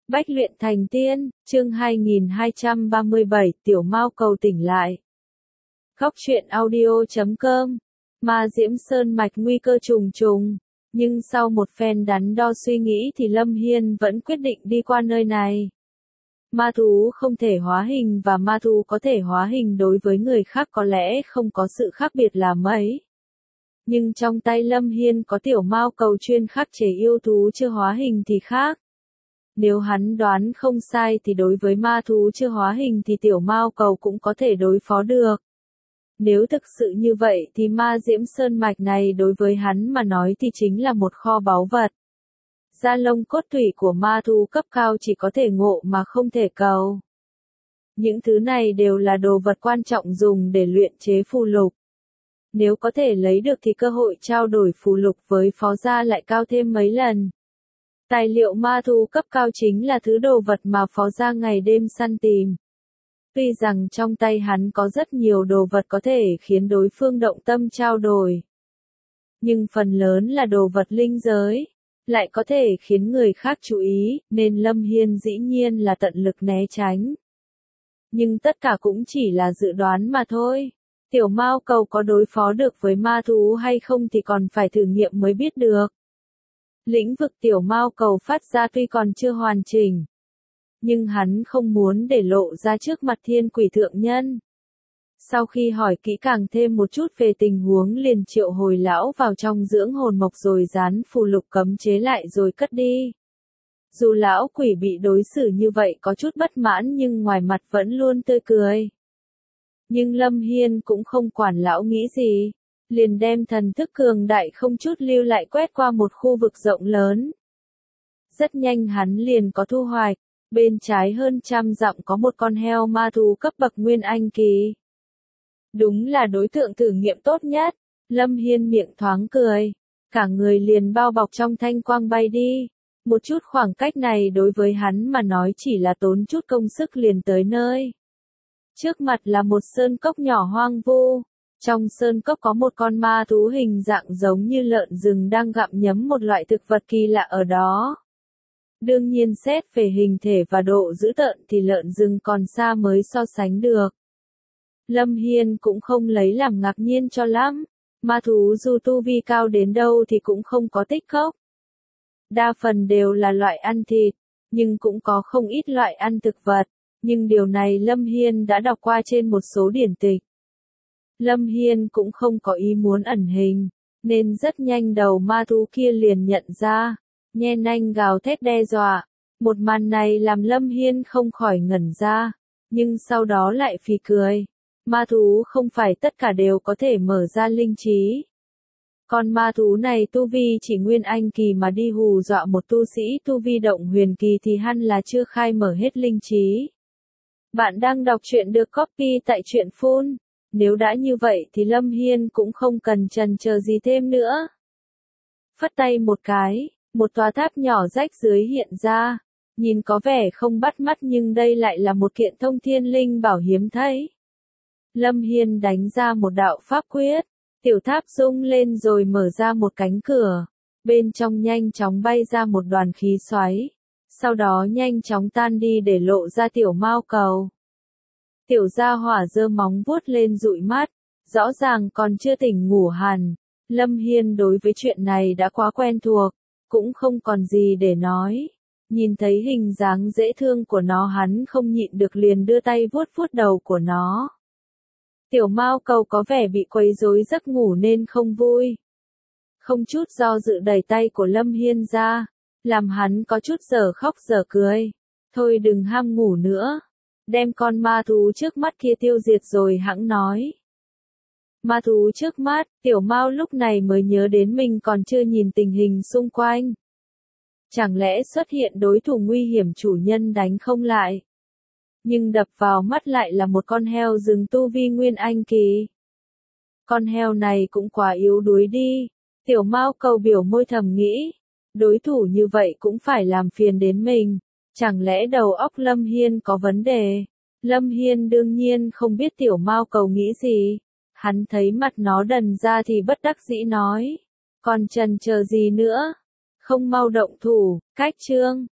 Bách luyện thành tiên, chương 2237, Tiểu Mao cầu tỉnh lại. Góc truyện audio.com. Ma Diễm Sơn mạch nguy cơ trùng trùng, nhưng sau một phen đắn đo suy nghĩ thì Lâm Hiên vẫn quyết định đi qua nơi này. Ma thú không thể hóa hình và ma thú có thể hóa hình đối với người khác có lẽ không có sự khác biệt là mấy. Nhưng trong tay Lâm Hiên có Tiểu Mao cầu chuyên khắc chế yêu thú chưa hóa hình thì khác. Nếu hắn đoán không sai thì đối với ma thú chưa hóa hình thì Tiểu Mao cầu cũng có thể đối phó được. Nếu thực sự như vậy thì ma Diễm Sơn mạch này đối với hắn mà nói thì chính là một kho báu vật. Da lông cốt tủy của ma thú cấp cao chỉ có thể ngộ mà không thể cầu. Những thứ này đều là đồ vật quan trọng dùng để luyện chế phù lục. Nếu có thể lấy được thì cơ hội trao đổi phù lục với phó gia lại cao thêm mấy lần. Tài liệu ma thú cấp cao chính là thứ đồ vật mà phó gia ngày đêm săn tìm. Tuy rằng trong tay hắn có rất nhiều đồ vật có thể khiến đối phương động tâm trao đổi. Nhưng phần lớn là đồ vật linh giới, lại có thể khiến người khác chú ý, nên Lâm Hiên dĩ nhiên là tận lực né tránh. Nhưng tất cả cũng chỉ là dự đoán mà thôi. Tiểu Mao cầu có đối phó được với ma thú hay không thì còn phải thử nghiệm mới biết được. Lĩnh vực Tiểu Mao cầu phát ra tuy còn chưa hoàn chỉnh, nhưng hắn không muốn để lộ ra trước mặt Thiên Quỷ Thượng Nhân. Sau khi hỏi kỹ càng thêm một chút về tình huống liền triệu hồi lão vào trong dưỡng hồn mộc rồi dán phù lục cấm chế lại rồi cất đi. Dù lão quỷ bị đối xử như vậy có chút bất mãn nhưng ngoài mặt vẫn luôn tươi cười. Nhưng Lâm Hiên cũng không quản lão nghĩ gì, liền đem thần thức cường đại không chút lưu lại quét qua một khu vực rộng lớn. Rất nhanh hắn liền có thu hoạch, bên trái hơn 100 dặm có một con heo ma thú cấp bậc Nguyên Anh kỳ. Đúng là đối tượng thử nghiệm tốt nhất, Lâm Hiên miệng thoáng cười, cả người liền bao bọc trong thanh quang bay đi. Một chút khoảng cách này đối với hắn mà nói chỉ là tốn chút công sức liền tới nơi. Trước mặt là một sơn cốc nhỏ hoang vu. Trong sơn cốc có một con ma thú hình dạng giống như lợn rừng đang gặm nhấm một loại thực vật kỳ lạ ở đó. Đương nhiên xét về hình thể và độ dữ tợn thì lợn rừng còn xa mới so sánh được. Lâm Hiên cũng không lấy làm ngạc nhiên cho lắm. Ma thú dù tu vi cao đến đâu thì cũng không có tích cốc. Đa phần đều là loại ăn thịt, nhưng cũng có không ít loại ăn thực vật. Nhưng điều này Lâm Hiên đã đọc qua trên một số điển tịch. Lâm Hiên cũng không có ý muốn ẩn hình, nên rất nhanh đầu ma thú kia liền nhận ra, nhe nanh gào thét đe dọa. Một màn này làm Lâm Hiên không khỏi ngẩn ra, nhưng sau đó lại phì cười. Ma thú không phải tất cả đều có thể mở ra linh trí. Con ma thú này tu vi chỉ Nguyên Anh kỳ mà đi hù dọa một tu sĩ tu vi động huyền kỳ thì hẳn là chưa khai mở hết linh trí. Bạn đang đọc truyện được copy tại truyện Phun. Nếu đã như vậy thì Lâm Hiên cũng không cần chần chờ gì thêm nữa. Phất tay một cái, một tòa tháp nhỏ rách dưới hiện ra. Nhìn có vẻ không bắt mắt nhưng đây lại là một kiện thông thiên linh bảo hiếm thấy. Lâm Hiên đánh ra một đạo pháp quyết. Tiểu tháp rung lên rồi mở ra một cánh cửa. Bên trong nhanh chóng bay ra một đoàn khí xoáy. Sau đó nhanh chóng tan đi để lộ ra Tiểu Mao cầu. Tiểu gia hỏa giơ móng vuốt lên dụi mắt, rõ ràng còn chưa tỉnh ngủ hẳn. Lâm Hiên đối với chuyện này đã quá quen thuộc, cũng không còn gì để nói. Nhìn thấy hình dáng dễ thương của nó hắn không nhịn được liền đưa tay vuốt vuốt đầu của nó. Tiểu Mao cầu có vẻ bị quấy rối giấc ngủ nên không vui. Không chút do dự đẩy tay của Lâm Hiên ra, làm hắn có chút dở khóc dở cười. Thôi đừng ham ngủ nữa. Đem con ma thú trước mắt kia tiêu diệt rồi hẵng nói. Ma thú trước mắt, Tiểu Mao lúc này mới nhớ đến mình còn chưa nhìn tình hình xung quanh. Chẳng lẽ xuất hiện đối thủ nguy hiểm chủ nhân đánh không lại? Nhưng đập vào mắt lại là một con heo rừng tu vi Nguyên Anh kỳ. Con heo này cũng quá yếu đuối đi. Tiểu Mao cầu biểu môi thầm nghĩ. Đối thủ như vậy cũng phải làm phiền đến mình. Chẳng lẽ đầu óc Lâm Hiên có vấn đề? Lâm Hiên đương nhiên không biết Tiểu Mao cầu nghĩ gì. Hắn thấy mặt nó đần ra thì bất đắc dĩ nói. Còn chần chờ gì nữa? Không mau động thủ, cách chương.